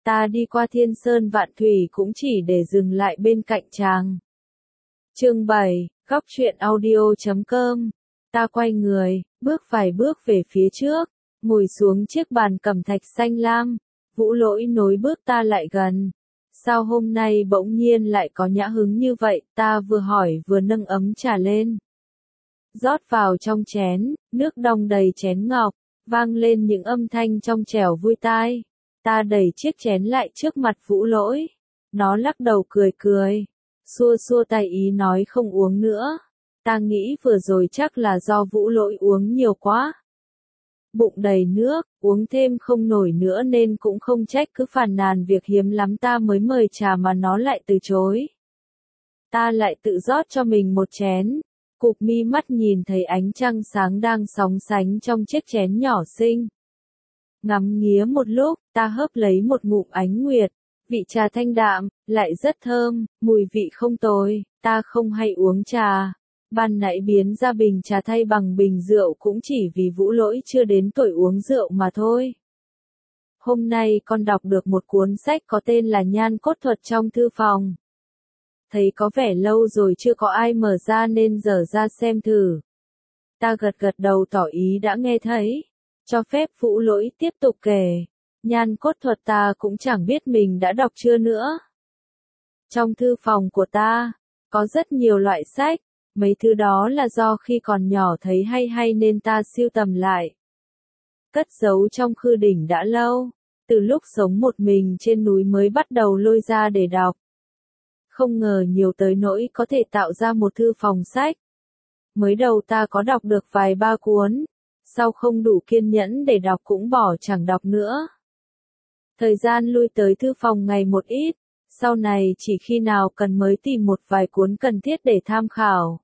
Ta đi qua thiên sơn vạn thủy cũng chỉ để dừng lại bên cạnh chàng. Chương 7, góc truyện audio.com. Ta quay người, bước vài bước về phía trước, ngồi xuống chiếc bàn cẩm thạch xanh lam. Vũ Lỗi nối bước ta lại gần. Sao hôm nay bỗng nhiên lại có nhã hứng như vậy? Ta vừa hỏi vừa nâng ấm trà lên. Rót vào trong chén, nước đong đầy chén ngọc, vang lên những âm thanh trong trẻo vui tai. Ta đẩy chiếc chén lại trước mặt Vũ Lỗi. Nó lắc đầu cười cười, xua xua tay ý nói không uống nữa. Ta nghĩ vừa rồi chắc là do Vũ Lỗi uống nhiều quá. Bụng đầy nước, uống thêm không nổi nữa nên cũng không trách, cứ phàn nàn việc hiếm lắm ta mới mời trà mà nó lại từ chối. Ta lại tự rót cho mình một chén, cụp mi mắt nhìn thấy ánh trăng sáng đang sóng sánh trong chiếc chén nhỏ xinh. Ngắm nghía một lúc, ta hớp lấy một ngụm ánh nguyệt, vị trà thanh đạm, lại rất thơm, mùi vị không tồi. Ta không hay uống trà. Ban nãy biến ra bình trà thay bằng bình rượu cũng chỉ vì Vũ Lỗi chưa đến tuổi uống rượu mà thôi. Hôm nay con đọc được một cuốn sách có tên là Nhan Cốt Thuật trong thư phòng. Thấy có vẻ lâu rồi chưa có ai mở ra nên dở ra xem thử. Ta gật gật đầu tỏ ý đã nghe thấy, cho phép Vũ Lỗi tiếp tục kể. Nhan Cốt Thuật ta cũng chẳng biết mình đã đọc chưa nữa. Trong thư phòng của ta, có rất nhiều loại sách. Mấy thứ đó là do khi còn nhỏ thấy hay nên ta sưu tầm lại. Cất giấu trong khư đỉnh đã lâu, từ lúc sống một mình trên núi mới bắt đầu lôi ra để đọc. Không ngờ nhiều tới nỗi có thể tạo ra một thư phòng sách. Mới đầu ta có đọc được vài ba cuốn, sau không đủ kiên nhẫn để đọc cũng bỏ chẳng đọc nữa. Thời gian lui tới thư phòng ngày một ít, sau này chỉ khi nào cần mới tìm một vài cuốn cần thiết để tham khảo.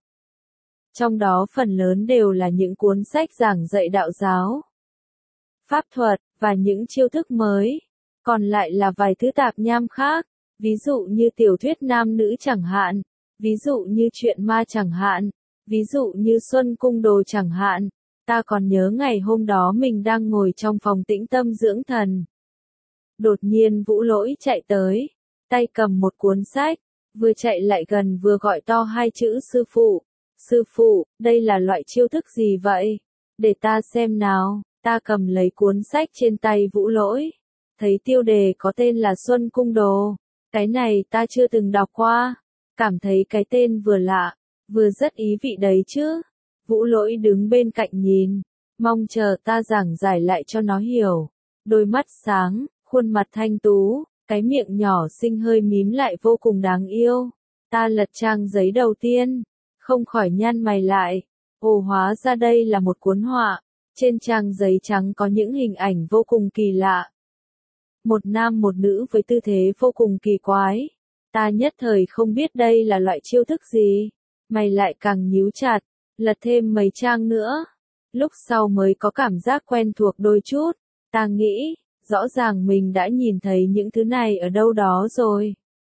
Trong đó phần lớn đều là những cuốn sách giảng dạy đạo giáo, pháp thuật, và những chiêu thức mới. Còn lại là vài thứ tạp nham khác, ví dụ như tiểu thuyết nam nữ chẳng hạn, ví dụ như truyện ma chẳng hạn, ví dụ như Xuân Cung Đồ chẳng hạn. Ta còn nhớ ngày hôm đó mình đang ngồi trong phòng tĩnh tâm dưỡng thần. Đột nhiên Vũ Lỗi chạy tới, tay cầm một cuốn sách, vừa chạy lại gần vừa gọi to hai chữ sư phụ. Sư phụ, đây là loại chiêu thức gì vậy? Để ta xem nào. Ta cầm lấy cuốn sách trên tay Vũ Lỗi. Thấy tiêu đề có tên là Xuân Cung Đồ. Cái này ta chưa từng đọc qua. Cảm thấy cái tên vừa lạ, vừa rất ý vị đấy chứ. Vũ Lỗi đứng bên cạnh nhìn, mong chờ ta giảng giải lại cho nó hiểu. Đôi mắt sáng, khuôn mặt thanh tú, cái miệng nhỏ xinh hơi mím lại vô cùng đáng yêu. Ta lật trang giấy đầu tiên, không khỏi nhăn mày lại. Ồ, hóa ra đây là một cuốn họa. Trên trang giấy trắng có những hình ảnh vô cùng kỳ lạ. Một nam một nữ với tư thế vô cùng kỳ quái. Ta nhất thời không biết đây là loại chiêu thức gì. Mày lại càng nhíu chặt, lật thêm mấy trang nữa. Lúc sau mới có cảm giác quen thuộc đôi chút. Ta nghĩ, rõ ràng mình đã nhìn thấy những thứ này ở đâu đó rồi.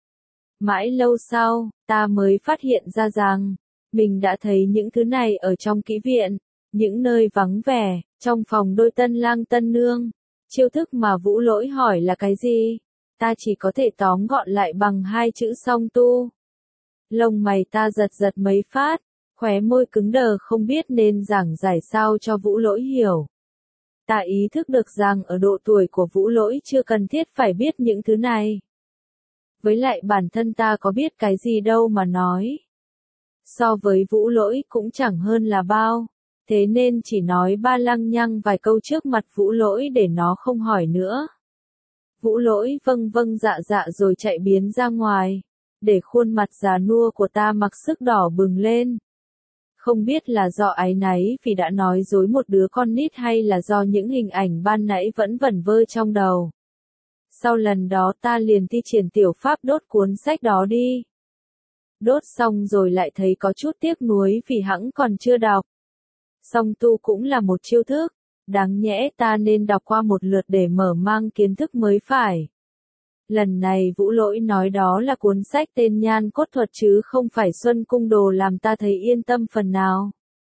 Mãi lâu sau, ta mới phát hiện ra rằng, mình đã thấy những thứ này ở trong kỹ viện, những nơi vắng vẻ, trong phòng đôi tân lang tân nương. Chiêu thức mà Vũ Lỗi hỏi là cái gì? Ta chỉ có thể tóm gọn lại bằng hai chữ song tu. Lông mày ta giật giật mấy phát, khóe môi cứng đờ không biết nên giảng giải sao cho Vũ Lỗi hiểu. Ta ý thức được rằng ở độ tuổi của Vũ Lỗi chưa cần thiết phải biết những thứ này. Với lại bản thân ta có biết cái gì đâu mà nói. So với Vũ Lỗi cũng chẳng hơn là bao. Thế nên chỉ nói ba lăng nhăng vài câu trước mặt Vũ Lỗi để nó không hỏi nữa. Vũ Lỗi vâng vâng dạ dạ rồi chạy biến ra ngoài, để khuôn mặt già nua của ta mặc sức đỏ bừng lên. Không biết là do áy náy vì đã nói dối một đứa con nít hay là do những hình ảnh ban nãy vẫn vẩn vơ trong đầu. Sau lần đó ta liền thi triển tiểu pháp đốt cuốn sách đó đi. Đốt xong rồi lại thấy có chút tiếc nuối vì hẵng còn chưa đọc. Song tu cũng là một chiêu thức, đáng nhẽ ta nên đọc qua một lượt để mở mang kiến thức mới phải. Lần này Vũ Lỗi nói đó là cuốn sách tên Nhan Cốt Thuật chứ không phải Xuân Cung Đồ làm ta thấy yên tâm phần nào.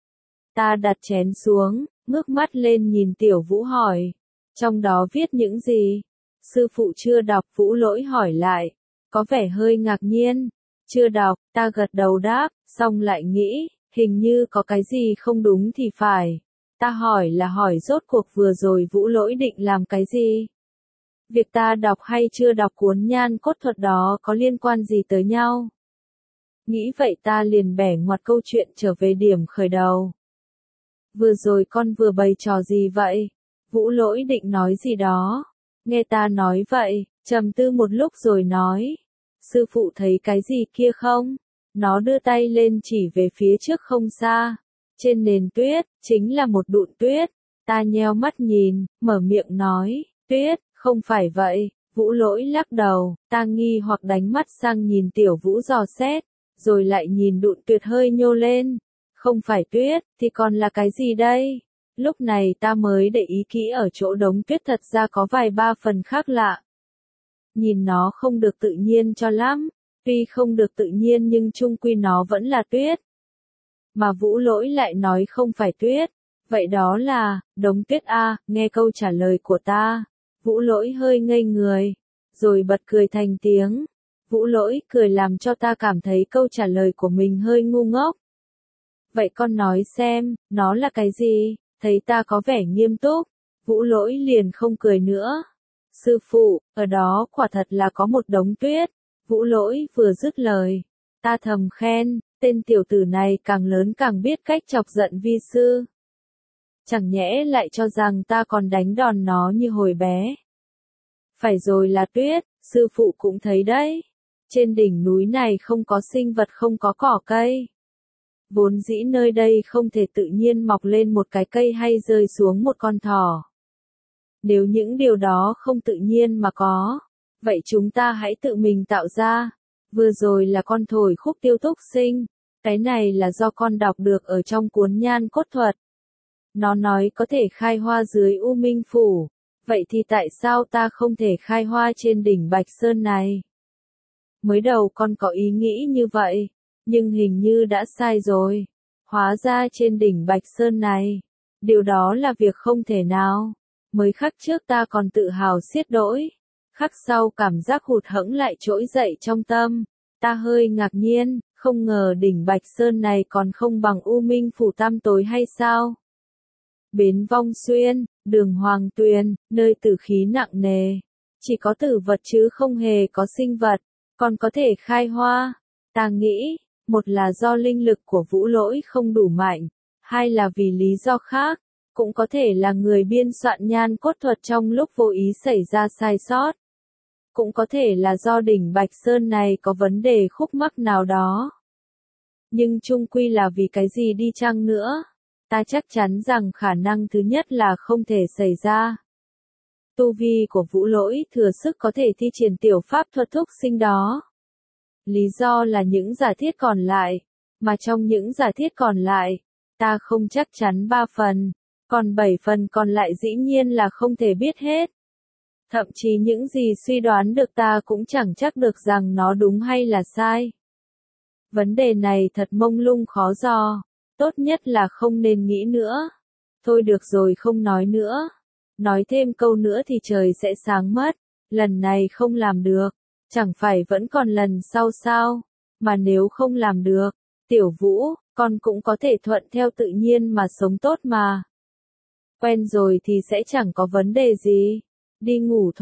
Ta đặt chén xuống, ngước mắt lên nhìn Tiểu Vũ hỏi, trong đó viết những gì? Sư phụ chưa đọc, Vũ Lỗi hỏi lại, có vẻ hơi ngạc nhiên. Chưa đọc, ta gật đầu đáp, xong lại nghĩ, hình như có cái gì không đúng thì phải. Ta hỏi là hỏi rốt cuộc vừa rồi Vũ Lỗi định làm cái gì? Việc ta đọc hay chưa đọc cuốn Nhan Cốt Thuật đó có liên quan gì tới nhau? Nghĩ vậy ta liền bẻ ngoặt câu chuyện trở về điểm khởi đầu. Vừa rồi con vừa bày trò gì vậy? Vũ Lỗi định nói gì đó. Nghe ta nói vậy, trầm tư một lúc rồi nói. Sư phụ thấy cái gì kia không? Nó đưa tay lên chỉ về phía trước không xa. Trên nền tuyết, chính là một đụn tuyết. Ta nheo mắt nhìn, mở miệng nói, tuyết, không phải vậy. Vũ Lỗi lắc đầu, ta nghi hoặc đánh mắt sang nhìn Tiểu Vũ dò xét, rồi lại nhìn đụn tuyết hơi nhô lên. Không phải tuyết, thì còn là cái gì đây? Lúc này ta mới để ý kỹ ở chỗ đống tuyết thật ra có vài ba phần khác lạ. Nhìn nó không được tự nhiên cho lắm, tuy không được tự nhiên nhưng chung quy nó vẫn là tuyết. Mà Vũ Lỗi lại nói không phải tuyết, vậy đó là, đống tuyết a. Nghe câu trả lời của ta, Vũ Lỗi hơi ngây người, rồi bật cười thành tiếng. Vũ Lỗi cười làm cho ta cảm thấy câu trả lời của mình hơi ngu ngốc. Vậy con nói xem, nó là cái gì? Thấy ta có vẻ nghiêm túc, Vũ Lỗi liền không cười nữa. Sư phụ, ở đó quả thật là có một đống tuyết. Vũ Lỗi vừa dứt lời, ta thầm khen, tên tiểu tử này càng lớn càng biết cách chọc giận vi sư. Chẳng nhẽ lại cho rằng ta còn đánh đòn nó như hồi bé. Phải rồi, là tuyết, sư phụ cũng thấy đấy. Trên đỉnh núi này không có sinh vật, không có cỏ cây. Vốn dĩ nơi đây không thể tự nhiên mọc lên một cái cây hay rơi xuống một con thỏ. Nếu những điều đó không tự nhiên mà có, vậy chúng ta hãy tự mình tạo ra. Vừa rồi là con thổi khúc Tiêu Túc Sinh, cái này là do con đọc được ở trong cuốn Nhan Cốt Thuật. Nó nói có thể khai hoa dưới U Minh Phủ, vậy thì tại sao ta không thể khai hoa trên đỉnh Bạch Sơn này? Mới đầu con có ý nghĩ như vậy, nhưng hình như đã sai rồi. Hóa ra trên đỉnh Bạch Sơn này, điều đó là việc không thể nào. Mới khắc trước ta còn tự hào xiết đỗi, khắc sau cảm giác hụt hẫng lại trỗi dậy trong tâm. Ta hơi ngạc nhiên, không ngờ đỉnh Bạch Sơn này còn không bằng U Minh Phủ tăm tối hay sao? Bến Vong Xuyên, đường Hoàng Tuyền, nơi tử khí nặng nề, chỉ có tử vật chứ không hề có sinh vật, còn có thể khai hoa. Ta nghĩ, một là do linh lực của Vũ Lỗi không đủ mạnh, hai là vì lý do khác, cũng có thể là người biên soạn Nhan Cốt Thuật trong lúc vô ý xảy ra sai sót. Cũng có thể là do đỉnh Bạch Sơn này có vấn đề khúc mắc nào đó. Nhưng chung quy là vì cái gì đi chăng nữa, ta chắc chắn rằng khả năng thứ nhất là không thể xảy ra. Tu vi của Vũ Lỗi thừa sức có thể thi triển tiểu pháp thuật thúc sinh đó. Lý do là những giả thiết còn lại, mà trong những giả thiết còn lại, ta không chắc chắn 3 phần, còn 7 phần còn lại dĩ nhiên là không thể biết hết. Thậm chí những gì suy đoán được ta cũng chẳng chắc được rằng nó đúng hay là sai. Vấn đề này thật mông lung khó dò, tốt nhất là không nên nghĩ nữa. Thôi được rồi, không nói nữa. Nói thêm câu nữa thì trời sẽ sáng mất, lần này không làm được, chẳng phải vẫn còn lần sau sao? Mà nếu không làm được, Tiểu Vũ, con cũng có thể thuận theo tự nhiên mà sống tốt mà. Quen rồi thì sẽ chẳng có vấn đề gì. Đi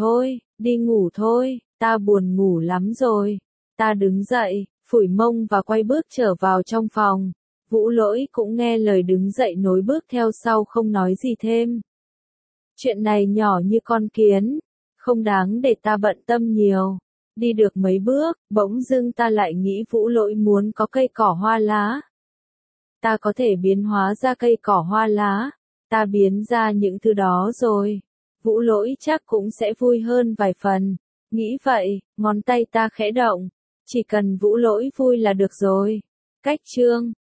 ngủ thôi, ta buồn ngủ lắm rồi. Ta đứng dậy, phủi mông và quay bước trở vào trong phòng. Vũ Lỗi cũng nghe lời đứng dậy nối bước theo sau, không nói gì thêm. Chuyện này nhỏ như con kiến, không đáng để ta bận tâm nhiều. Đi được mấy bước, bỗng dưng ta lại nghĩ Vũ Lỗi muốn có cây cỏ hoa lá. Ta có thể biến hóa ra cây cỏ hoa lá, ta biến ra những thứ đó rồi. Vũ Lỗi chắc cũng sẽ vui hơn vài phần. Nghĩ vậy, ngón tay ta khẽ động. Chỉ cần Vũ Lỗi vui là được rồi. Cách chương